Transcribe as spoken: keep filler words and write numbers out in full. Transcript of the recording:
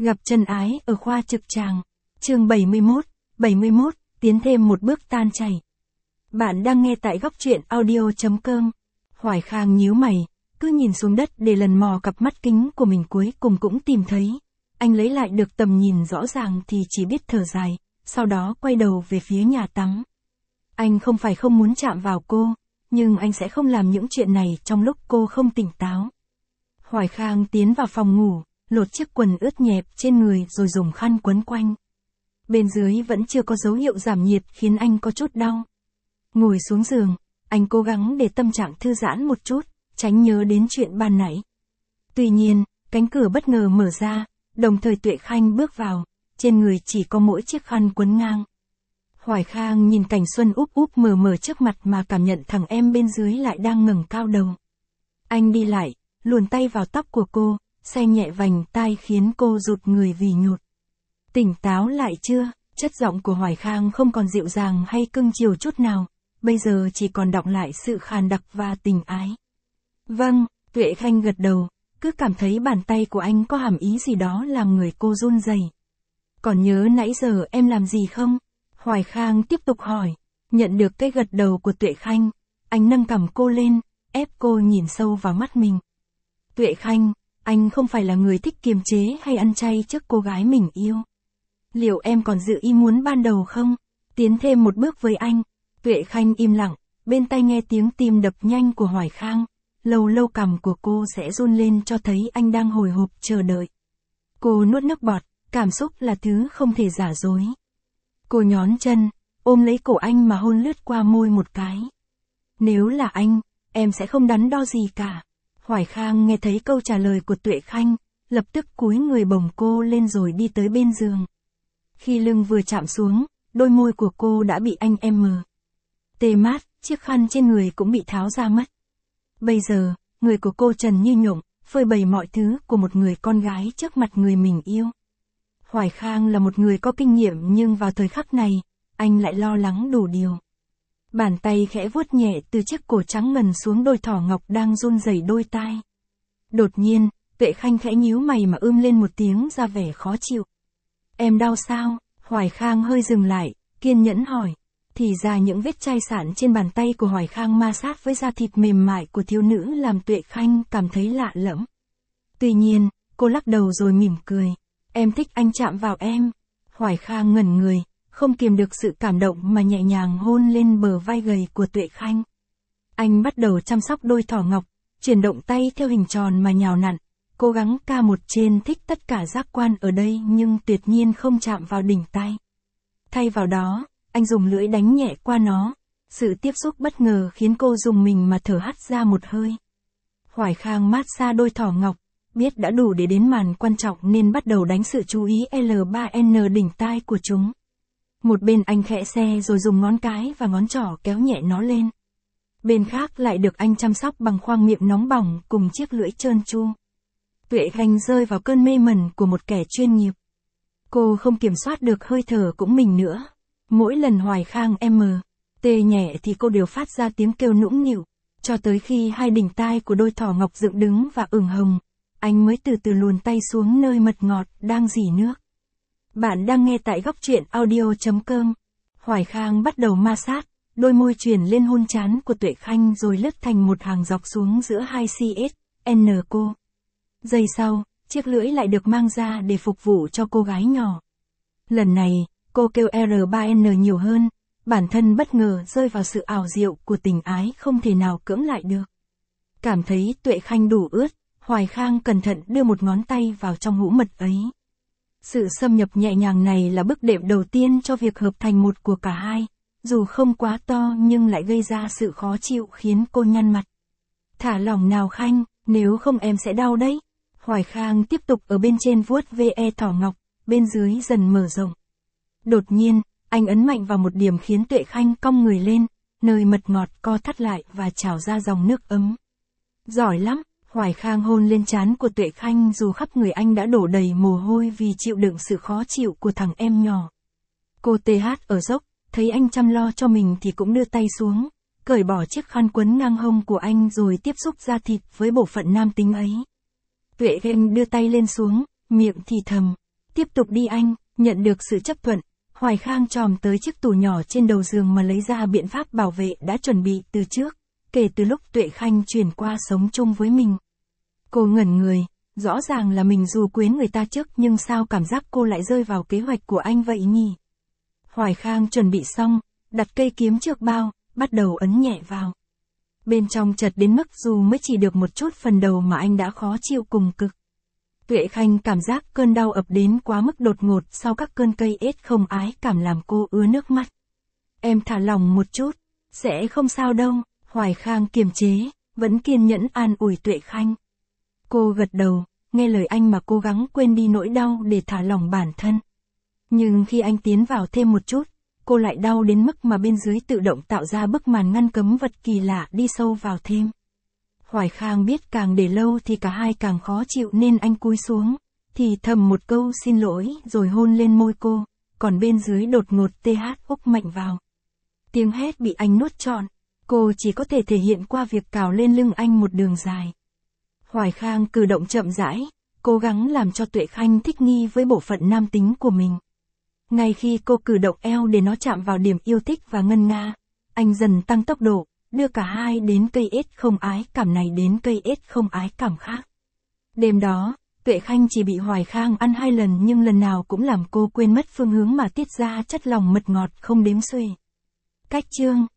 Gặp chân ái ở khoa trực tràng. Chương bảy mươi mốt, bảy mươi mốt, tiến thêm một bước tan chảy. Bạn đang nghe tại góc truyện audio chấm com. Hoài Khang nhíu mày, cứ nhìn xuống đất để lần mò cặp mắt kính của mình cuối cùng cũng tìm thấy. Anh lấy lại được tầm nhìn rõ ràng thì chỉ biết thở dài, sau đó quay đầu về phía nhà tắm. Anh không phải không muốn chạm vào cô, nhưng anh sẽ không làm những chuyện này trong lúc cô không tỉnh táo. Hoài Khang tiến vào phòng ngủ, lột chiếc quần ướt nhẹp trên người rồi dùng khăn quấn quanh. Bên dưới vẫn chưa có dấu hiệu giảm nhiệt khiến anh có chút đau. Ngồi xuống giường, anh cố gắng để tâm trạng thư giãn một chút, tránh nhớ đến chuyện ban nãy. Tuy nhiên, cánh cửa bất ngờ mở ra, đồng thời Tuệ Khanh bước vào, trên người chỉ có mỗi chiếc khăn quấn ngang. Hoài Khang nhìn cảnh xuân úp úp mờ mờ trước mặt mà cảm nhận thằng em bên dưới lại đang ngẩng cao đầu. Anh đi lại, luồn tay vào tóc của cô, xe nhẹ vành tai khiến cô rụt người vì nhột. Tỉnh táo lại chưa? Chất giọng của Hoài Khang không còn dịu dàng hay cưng chiều chút nào, bây giờ chỉ còn đọng lại sự khàn đặc và tình ái. Vâng, Tuệ Khanh gật đầu, cứ cảm thấy bàn tay của anh có hàm ý gì đó làm người cô run rẩy. Còn nhớ nãy giờ em làm gì không? Hoài Khang tiếp tục hỏi. Nhận được cái gật đầu của Tuệ Khanh, anh nâng cằm cô lên, ép cô nhìn sâu vào mắt mình. Tuệ Khanh, anh không phải là người thích kiềm chế hay ăn chay trước cô gái mình yêu. Liệu em còn giữ ý muốn ban đầu không? Tiến thêm một bước với anh. Tuệ Khanh im lặng, bên tai nghe tiếng tim đập nhanh của Hoài Khang. Lâu lâu cằm của cô sẽ run lên cho thấy anh đang hồi hộp chờ đợi. Cô nuốt nước bọt, cảm xúc là thứ không thể giả dối. Cô nhón chân, ôm lấy cổ anh mà hôn lướt qua môi một cái. Nếu là anh, em sẽ không đắn đo gì cả. Hoài Khang nghe thấy câu trả lời của Tuệ Khanh, lập tức cúi người bồng cô lên rồi đi tới bên giường. Khi lưng vừa chạm xuống, đôi môi của cô đã bị anh em mờ. Tê mát, chiếc khăn trên người cũng bị tháo ra mất. Bây giờ, người của cô trần như nhộng, phơi bày mọi thứ của một người con gái trước mặt người mình yêu. Hoài Khang là một người có kinh nghiệm nhưng vào thời khắc này, anh lại lo lắng đủ điều. Bàn tay khẽ vuốt nhẹ từ chiếc cổ trắng ngần xuống đôi thỏ ngọc đang run rẩy đôi tai. Đột nhiên, Tuệ Khanh khẽ nhíu mày mà ưm lên một tiếng ra vẻ khó chịu. Em đau sao? Hoài Khang hơi dừng lại, kiên nhẫn hỏi. Thì ra những vết chai sạn trên bàn tay của Hoài Khang ma sát với da thịt mềm mại của thiếu nữ làm Tuệ Khanh cảm thấy lạ lẫm. Tuy nhiên, cô lắc đầu rồi mỉm cười. Em thích anh chạm vào em. Hoài Khang ngẩn người, không kiềm được sự cảm động mà nhẹ nhàng hôn lên bờ vai gầy của Tuệ Khanh. Anh bắt đầu chăm sóc đôi thỏ ngọc, chuyển động tay theo hình tròn mà nhào nặn, cố gắng ca một trên thích tất cả giác quan ở đây nhưng tuyệt nhiên không chạm vào đỉnh tay. Thay vào đó, anh dùng lưỡi đánh nhẹ qua nó, sự tiếp xúc bất ngờ khiến cô rùng mình mà thở hắt ra một hơi. Hoài Khang mát xa đôi thỏ ngọc, biết đã đủ để đến màn quan trọng nên bắt đầu đánh sự chú ý L ba N đỉnh tai của chúng. Một bên anh khẽ xe rồi dùng ngón cái và ngón trỏ kéo nhẹ nó lên. Bên khác lại được anh chăm sóc bằng khoang miệng nóng bỏng cùng chiếc lưỡi trơn tru. Tuệ Khanh rơi vào cơn mê mẩn của một kẻ chuyên nghiệp. Cô không kiểm soát được hơi thở cũng mình nữa. Mỗi lần Hoài Khang M, tê nhẹ thì cô đều phát ra tiếng kêu nũng nịu, cho tới khi hai đỉnh tai của đôi thỏ ngọc dựng đứng và ửng hồng, anh mới từ từ luồn tay xuống nơi mật ngọt đang rỉ nước. Bạn đang nghe tại góc truyện audio chấm com. Hoài Khang bắt đầu ma sát, đôi môi truyền lên hôn trán của Tuệ Khanh rồi lướt thành một hàng dọc xuống giữa hai C S, N cô. Giây sau, chiếc lưỡi lại được mang ra để phục vụ cho cô gái nhỏ. Lần này, cô kêu R ba N nhiều hơn, bản thân bất ngờ rơi vào sự ảo diệu của tình ái không thể nào cưỡng lại được. Cảm thấy Tuệ Khanh đủ ướt, Hoài Khang cẩn thận đưa một ngón tay vào trong hũ mật ấy. Sự xâm nhập nhẹ nhàng này là bước đệm đầu tiên cho việc hợp thành một của cả hai, dù không quá to nhưng lại gây ra sự khó chịu khiến cô nhăn mặt. Thả lỏng nào Khanh, nếu không em sẽ đau đấy. Hoài Khang tiếp tục ở bên trên vuốt ve thỏ ngọc, bên dưới dần mở rộng. Đột nhiên, anh ấn mạnh vào một điểm khiến Tuệ Khanh cong người lên, nơi mật ngọt co thắt lại và trào ra dòng nước ấm. Giỏi lắm, Hoài Khang hôn lên trán của Tuệ Khanh dù khắp người anh đã đổ đầy mồ hôi vì chịu đựng sự khó chịu của thằng em nhỏ. Cô tê hát ở dốc, thấy anh chăm lo cho mình thì cũng đưa tay xuống, cởi bỏ chiếc khăn quấn ngang hông của anh rồi tiếp xúc da thịt với bộ phận nam tính ấy. Tuệ Khanh đưa tay lên xuống, miệng thì thầm, Tiếp tục đi anh, nhận được sự chấp thuận. Hoài Khang chòm tới chiếc tủ nhỏ trên đầu giường mà lấy ra biện pháp bảo vệ đã chuẩn bị từ trước, kể từ lúc Tuệ Khanh chuyển qua sống chung với mình. Cô ngẩn người, rõ ràng là mình dù quyến người ta trước nhưng sao cảm giác cô lại rơi vào kế hoạch của anh vậy nhỉ? Hoài Khang chuẩn bị xong, đặt cây kiếm trước bao, bắt đầu ấn nhẹ vào. Bên trong chật đến mức dù mới chỉ được một chút phần đầu mà anh đã khó chịu cùng cực. Tuệ Khanh cảm giác cơn đau ập đến quá mức đột ngột sau các cơn cây ết không ái cảm làm cô ứa nước mắt. Em thả lỏng một chút, sẽ không sao đâu, Hoài Khang kiềm chế, vẫn kiên nhẫn an ủi Tuệ Khanh. Cô gật đầu, nghe lời anh mà cố gắng quên đi nỗi đau để thả lỏng bản thân. Nhưng khi anh tiến vào thêm một chút, cô lại đau đến mức mà bên dưới tự động tạo ra bức màn ngăn cấm vật kỳ lạ đi sâu vào thêm. Hoài Khang biết càng để lâu thì cả hai càng khó chịu nên anh cúi xuống, thì thầm một câu xin lỗi rồi hôn lên môi cô, còn bên dưới đột ngột tê hát úc mạnh vào. Tiếng hét bị anh nuốt trọn, cô chỉ có thể thể hiện qua việc cào lên lưng anh một đường dài. Hoài Khang cử động chậm rãi, cố gắng làm cho Tuệ Khanh thích nghi với bộ phận nam tính của mình. Ngay khi cô cử động eo để nó chạm vào điểm yêu thích và ngân nga, anh dần tăng tốc độ, đưa cả hai đến cây ết không ái cảm này đến cây ết không ái cảm khác. Đêm đó, Tuệ Khanh chỉ bị Hoài Khang ăn hai lần nhưng lần nào cũng làm cô quên mất phương hướng mà tiết ra chất lòng mật ngọt không đếm xuể. Cách chương